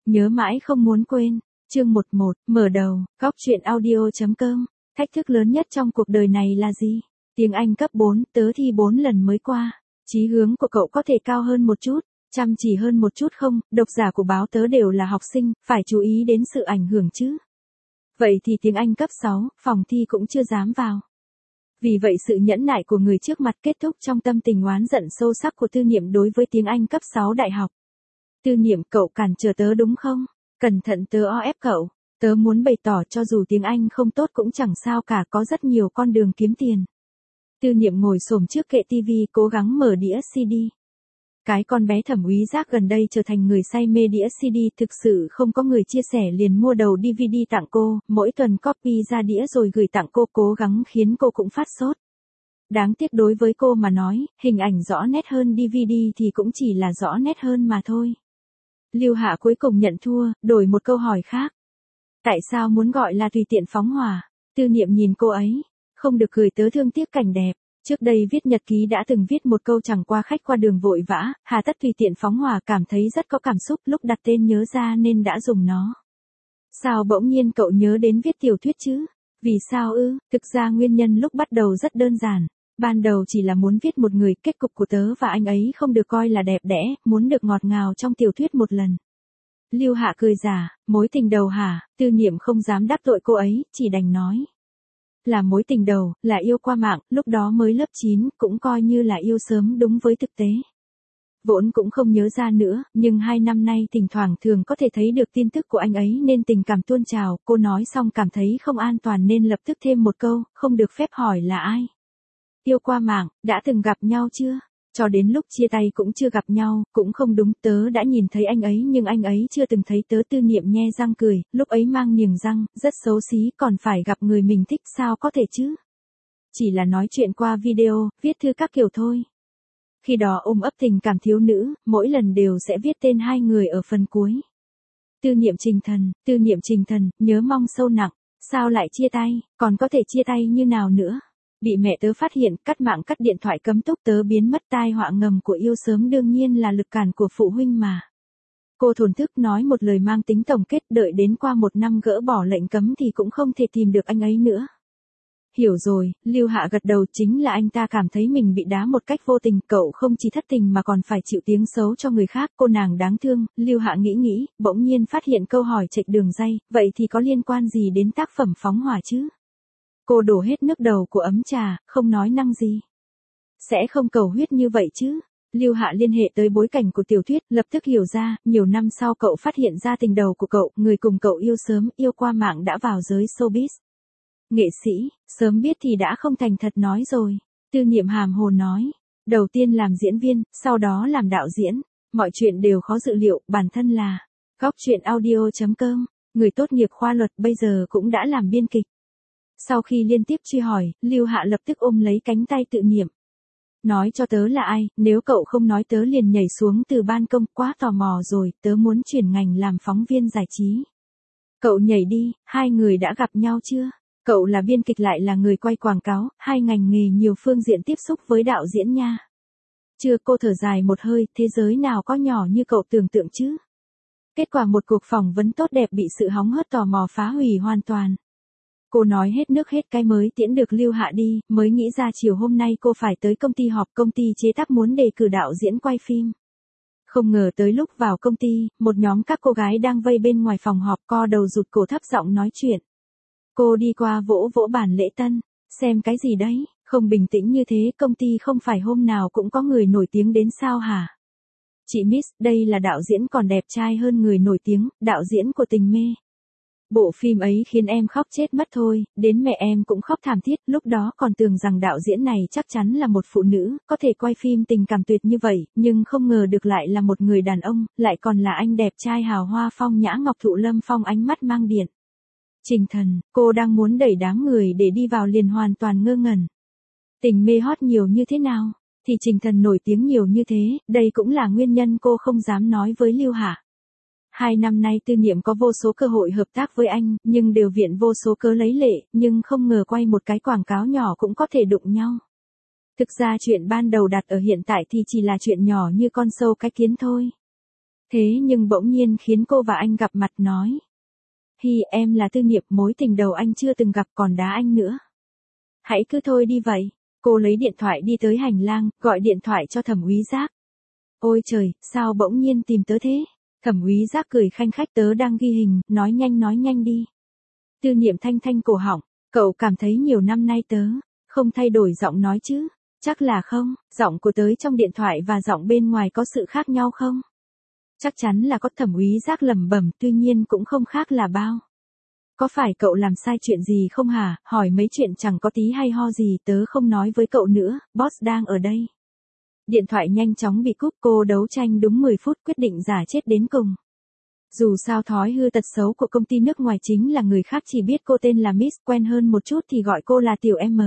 Nhớ mãi không muốn quên. Chương 11, mở đầu, góc truyện audio.com. Thách thức lớn nhất trong cuộc đời này là gì? Tiếng Anh cấp 4, tớ thi 4 lần mới qua. Chí hướng của cậu có thể cao hơn một chút, chăm chỉ hơn một chút không? Độc giả của báo tớ đều là học sinh, phải chú ý đến sự ảnh hưởng chứ. Vậy thì tiếng Anh cấp 6, phòng thi cũng chưa dám vào. Vì vậy sự nhẫn nại của người trước mặt kết thúc trong tâm tình oán giận sâu sắc của Tư Niệm đối với tiếng Anh cấp 6 đại học. Tư Niệm, cậu cản trở tớ đúng không? Cẩn thận tớ o ép cậu. Tớ muốn bày tỏ cho dù tiếng Anh không tốt cũng chẳng sao cả, có rất nhiều con đường kiếm tiền. Tư Niệm ngồi xổm trước kệ tivi cố gắng mở đĩa CD. Cái con bé Thẩm Úy Giác gần đây trở thành người say mê đĩa CD, thực sự không có người chia sẻ liền mua đầu DVD tặng cô, mỗi tuần copy ra đĩa rồi gửi tặng cô, cố gắng khiến cô cũng phát sốt. Đáng tiếc đối với cô mà nói, hình ảnh rõ nét hơn DVD thì cũng chỉ là rõ nét hơn mà thôi. Lưu Hạ cuối cùng nhận thua, đổi một câu hỏi khác. Tại sao muốn gọi là tùy tiện phóng hỏa? Tư Niệm nhìn cô ấy. Không được cười, tớ thương tiếc cảnh đẹp. Trước đây viết nhật ký đã từng viết một câu chẳng qua khách qua đường vội vã, hà tất tùy tiện phóng hỏa, cảm thấy rất có cảm xúc, lúc đặt tên nhớ ra nên đã dùng nó. Sao bỗng nhiên cậu nhớ đến viết tiểu thuyết chứ? Vì sao ư? Thực ra nguyên nhân lúc bắt đầu rất đơn giản. Ban đầu chỉ là muốn viết một người, kết cục của tớ và anh ấy không được coi là đẹp đẽ, muốn được ngọt ngào trong tiểu thuyết một lần. Lưu Hạ cười giả, mối tình đầu hả? Tư Niệm không dám đáp tội cô ấy, chỉ đành nói. Là mối tình đầu, là yêu qua mạng, lúc đó mới lớp 9, cũng coi như là yêu sớm đúng với thực tế. Vốn cũng không nhớ ra nữa, nhưng 2 năm nay thỉnh thoảng thường có thể thấy được tin tức của anh ấy nên tình cảm tuôn trào, cô nói xong cảm thấy không an toàn nên lập tức thêm một câu, không được phép hỏi là ai. Yêu qua mạng, đã từng gặp nhau chưa? Cho đến lúc chia tay cũng chưa gặp nhau, cũng không đúng, tớ đã nhìn thấy anh ấy nhưng anh ấy chưa từng thấy tớ. Tư Niệm nhe răng cười, lúc ấy mang niềng răng, rất xấu xí, còn phải gặp người mình thích sao có thể chứ? Chỉ là nói chuyện qua video, viết thư các kiểu thôi. Khi đó ôm ấp tình cảm thiếu nữ, mỗi lần đều sẽ viết tên hai người ở phần cuối. Tư Niệm Trình Thần, nhớ mong sâu nặng, sao lại chia tay, còn có thể chia tay như nào nữa? Bị mẹ tớ phát hiện, cắt mạng cắt điện thoại cấm túc, tớ biến mất. Tai họa ngầm của yêu sớm đương nhiên là lực cản của phụ huynh mà. Cô thổn thức nói một lời mang tính tổng kết, đợi đến qua 1 năm gỡ bỏ lệnh cấm thì cũng không thể tìm được anh ấy nữa. Hiểu rồi, Lưu Hạ gật đầu, chính là anh ta cảm thấy mình bị đá một cách vô tình, cậu không chỉ thất tình mà còn phải chịu tiếng xấu cho người khác, cô nàng đáng thương. Lưu Hạ nghĩ, bỗng nhiên phát hiện câu hỏi chệch đường ray, vậy thì có liên quan gì đến tác phẩm phóng hỏa chứ? Cô đổ hết nước đầu của ấm trà, không nói năng gì. Sẽ không cầu huyết như vậy chứ? Lưu Hạ liên hệ tới bối cảnh của tiểu thuyết, lập tức hiểu ra, nhiều năm sau cậu phát hiện ra tình đầu của cậu, người cùng cậu yêu sớm, yêu qua mạng đã vào giới showbiz. Nghệ sĩ, sớm biết thì đã không thành thật nói rồi. Tư Niệm hàm hồ nói, đầu tiên làm diễn viên, sau đó làm đạo diễn, mọi chuyện đều khó dự liệu, bản thân là góc truyện audio.com, người tốt nghiệp khoa luật bây giờ cũng đã làm biên kịch. Sau khi liên tiếp truy hỏi, Lưu Hạ lập tức ôm lấy cánh tay Tư Niệm. Nói cho tớ là ai, nếu cậu không nói tớ liền nhảy xuống từ ban công, quá tò mò rồi, tớ muốn chuyển ngành làm phóng viên giải trí. Cậu nhảy đi, hai người đã gặp nhau chưa? Cậu là biên kịch lại là người quay quảng cáo, hai ngành nghề nhiều phương diện tiếp xúc với đạo diễn nha. Chưa, cô thở dài một hơi, thế giới nào có nhỏ như cậu tưởng tượng chứ? Kết quả một cuộc phỏng vấn tốt đẹp bị sự hóng hớt tò mò phá hủy hoàn toàn. Cô nói hết nước hết cái mới tiễn được Lưu Hạ đi, mới nghĩ ra chiều hôm nay cô phải tới công ty họp, công ty chế tác muốn đề cử đạo diễn quay phim. Không ngờ tới lúc vào công ty, một nhóm các cô gái đang vây bên ngoài phòng họp, co đầu rụt cổ thấp giọng nói chuyện. Cô đi qua vỗ vỗ bàn lễ tân, xem cái gì đấy, không bình tĩnh như thế, công ty không phải hôm nào cũng có người nổi tiếng đến sao hả? Chị Miss, đây là đạo diễn còn đẹp trai hơn người nổi tiếng, đạo diễn của Tình Mê. Bộ phim ấy khiến em khóc chết mất thôi, đến mẹ em cũng khóc thảm thiết, lúc đó còn tưởng rằng đạo diễn này chắc chắn là một phụ nữ, có thể quay phim tình cảm tuyệt như vậy, nhưng không ngờ được lại là một người đàn ông, lại còn là anh đẹp trai hào hoa phong nhã ngọc thụ lâm phong, ánh mắt mang điện. Trình Thần, cô đang muốn đẩy đám người để đi vào liền hoàn toàn ngơ ngẩn. Tình Mê hot nhiều như thế nào, thì Trình Thần nổi tiếng nhiều như thế, đây cũng là nguyên nhân cô không dám nói với Lưu Hạ. 2 năm nay Tư Niệm có vô số cơ hội hợp tác với anh, nhưng đều viện vô số cớ lấy lệ, nhưng không ngờ quay một cái quảng cáo nhỏ cũng có thể đụng nhau. Thực ra chuyện ban đầu đặt ở hiện tại thì chỉ là chuyện nhỏ như con sâu cái kiến thôi. Thế nhưng bỗng nhiên khiến cô và anh gặp mặt nói. Hi, em là Tư Niệm, mối tình đầu anh chưa từng gặp còn đá anh nữa. Hãy cứ thôi đi vậy. Cô lấy điện thoại đi tới hành lang, gọi điện thoại cho Thẩm Úy Giác. Ôi trời, sao bỗng nhiên tìm tớ thế? Thẩm Úy Giác cười khanh khách, tớ đang ghi hình, nói nhanh đi. Tư Niệm thanh thanh cổ họng, cậu cảm thấy nhiều năm nay tớ không thay đổi giọng nói chứ? Chắc là không, giọng của tớ trong điện thoại và giọng bên ngoài có sự khác nhau không? Chắc chắn là có. Thẩm Úy Giác lẩm bẩm, tuy nhiên cũng không khác là bao. Có phải cậu làm sai chuyện gì không hả? Hỏi mấy chuyện chẳng có tí hay ho gì, tớ không nói với cậu nữa, boss đang ở đây. Điện thoại nhanh chóng bị cúp, cô đấu tranh đúng 10 phút quyết định giả chết đến cùng. Dù sao thói hư tật xấu của công ty nước ngoài chính là người khác chỉ biết cô tên là Miss, quen hơn một chút thì gọi cô là Tiểu M.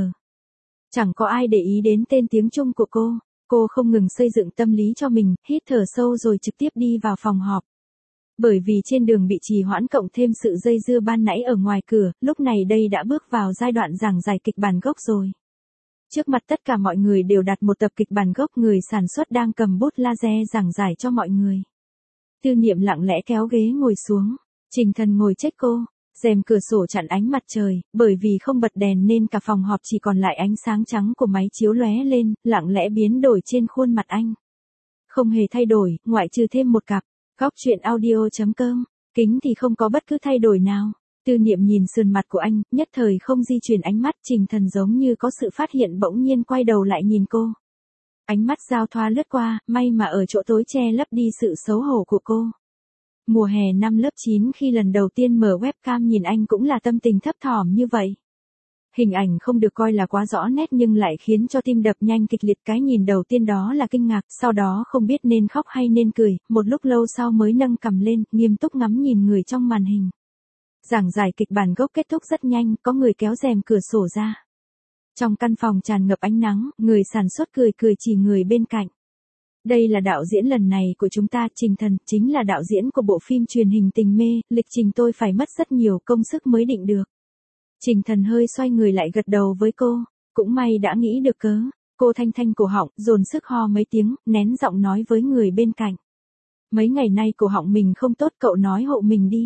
Chẳng có ai để ý đến tên tiếng Trung của cô. Cô không ngừng xây dựng tâm lý cho mình, hít thở sâu rồi trực tiếp đi vào phòng họp. Bởi vì trên đường bị trì hoãn cộng thêm sự dây dưa ban nãy ở ngoài cửa, lúc này đây đã bước vào giai đoạn giảng giải kịch bản gốc rồi. Trước mặt tất cả mọi người đều đặt một tập kịch bản gốc, người sản xuất đang cầm bút laser giảng giải cho mọi người. Tư Niệm lặng lẽ kéo ghế ngồi xuống, Trình Thần ngồi trách cô, rèm cửa sổ chặn ánh mặt trời, bởi vì không bật đèn nên cả phòng họp chỉ còn lại ánh sáng trắng của máy chiếu lóe lên, lặng lẽ biến đổi trên khuôn mặt anh. Không hề thay đổi, ngoại trừ thêm một cặp. Góc truyện audio.com, kính thì không có bất cứ thay đổi nào. Tư Niệm nhìn sườn mặt của anh, nhất thời không di chuyển ánh mắt. Trình Thần giống như có sự phát hiện bỗng nhiên quay đầu lại nhìn cô. Ánh mắt giao thoa lướt qua, may mà ở chỗ tối che lấp đi sự xấu hổ của cô. Mùa hè năm lớp 9 khi lần đầu tiên mở webcam nhìn anh cũng là tâm tình thấp thỏm như vậy. Hình ảnh không được coi là quá rõ nét nhưng lại khiến cho tim đập nhanh kịch liệt. Cái nhìn đầu tiên đó là kinh ngạc, sau đó không biết nên khóc hay nên cười, một lúc lâu sau mới nâng cằm lên, nghiêm túc ngắm nhìn người trong màn hình. Giảng giải kịch bản gốc kết thúc rất nhanh, có người kéo rèm cửa sổ ra. Trong căn phòng tràn ngập ánh nắng, người sản xuất cười chỉ người bên cạnh. Đây là đạo diễn lần này của chúng ta, Trình Thần, chính là đạo diễn của bộ phim truyền hình Tình Mê, lịch trình tôi phải mất rất nhiều công sức mới định được. Trình Thần hơi xoay người lại gật đầu với cô, cũng may đã nghĩ được cớ. Cô thanh thanh cổ họng, dồn sức ho mấy tiếng, nén giọng nói với người bên cạnh. Mấy ngày nay cổ họng mình không tốt, cậu nói hộ mình đi.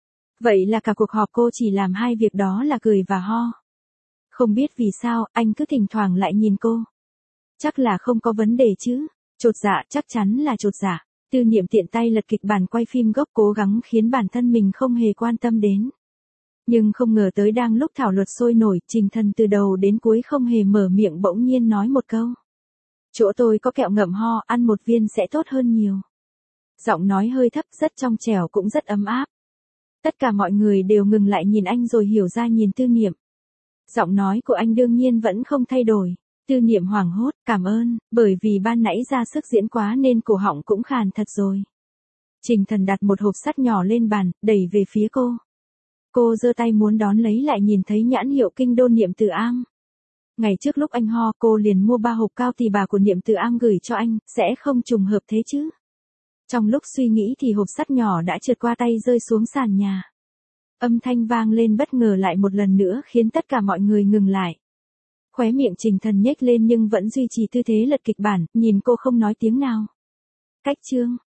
Vậy là cả cuộc họp cô chỉ làm hai việc, đó là cười và ho. Không biết vì sao, anh cứ thỉnh thoảng lại nhìn cô. Chắc là không có vấn đề chứ. Chột dạ, chắc chắn là chột dạ. Tư Niệm tiện tay lật kịch bản quay phim gốc, cố gắng khiến bản thân mình không hề quan tâm đến. Nhưng không ngờ tới đang lúc thảo luận sôi nổi, Trình Thần từ đầu đến cuối không hề mở miệng, bỗng nhiên nói một câu. Chỗ tôi có kẹo ngậm ho, ăn một viên sẽ tốt hơn nhiều. Giọng nói hơi thấp, rất trong trẻo cũng rất ấm áp. Tất cả mọi người đều ngừng lại nhìn anh rồi hiểu ra nhìn Tư Niệm. Giọng nói của anh đương nhiên vẫn không thay đổi. Tư Niệm hoảng hốt, cảm ơn, bởi vì ban nãy ra sức diễn quá nên cổ họng cũng khàn thật rồi. Trình Thần đặt một hộp sắt nhỏ lên bàn, đẩy về phía cô. Cô giơ tay muốn đón lấy lại nhìn thấy nhãn hiệu Kinh Đô Niệm Từ Am. Ngày trước lúc anh ho, cô liền mua 3 hộp cao tỳ bà của Niệm Từ Am gửi cho anh, sẽ không trùng hợp thế chứ. Trong lúc suy nghĩ thì hộp sắt nhỏ đã trượt qua tay rơi xuống sàn nhà. Âm thanh vang lên bất ngờ lại một lần nữa khiến tất cả mọi người ngừng lại. Khóe miệng Trình Thần nhếch lên nhưng vẫn duy trì tư thế lật kịch bản, nhìn cô không nói tiếng nào. Cách chương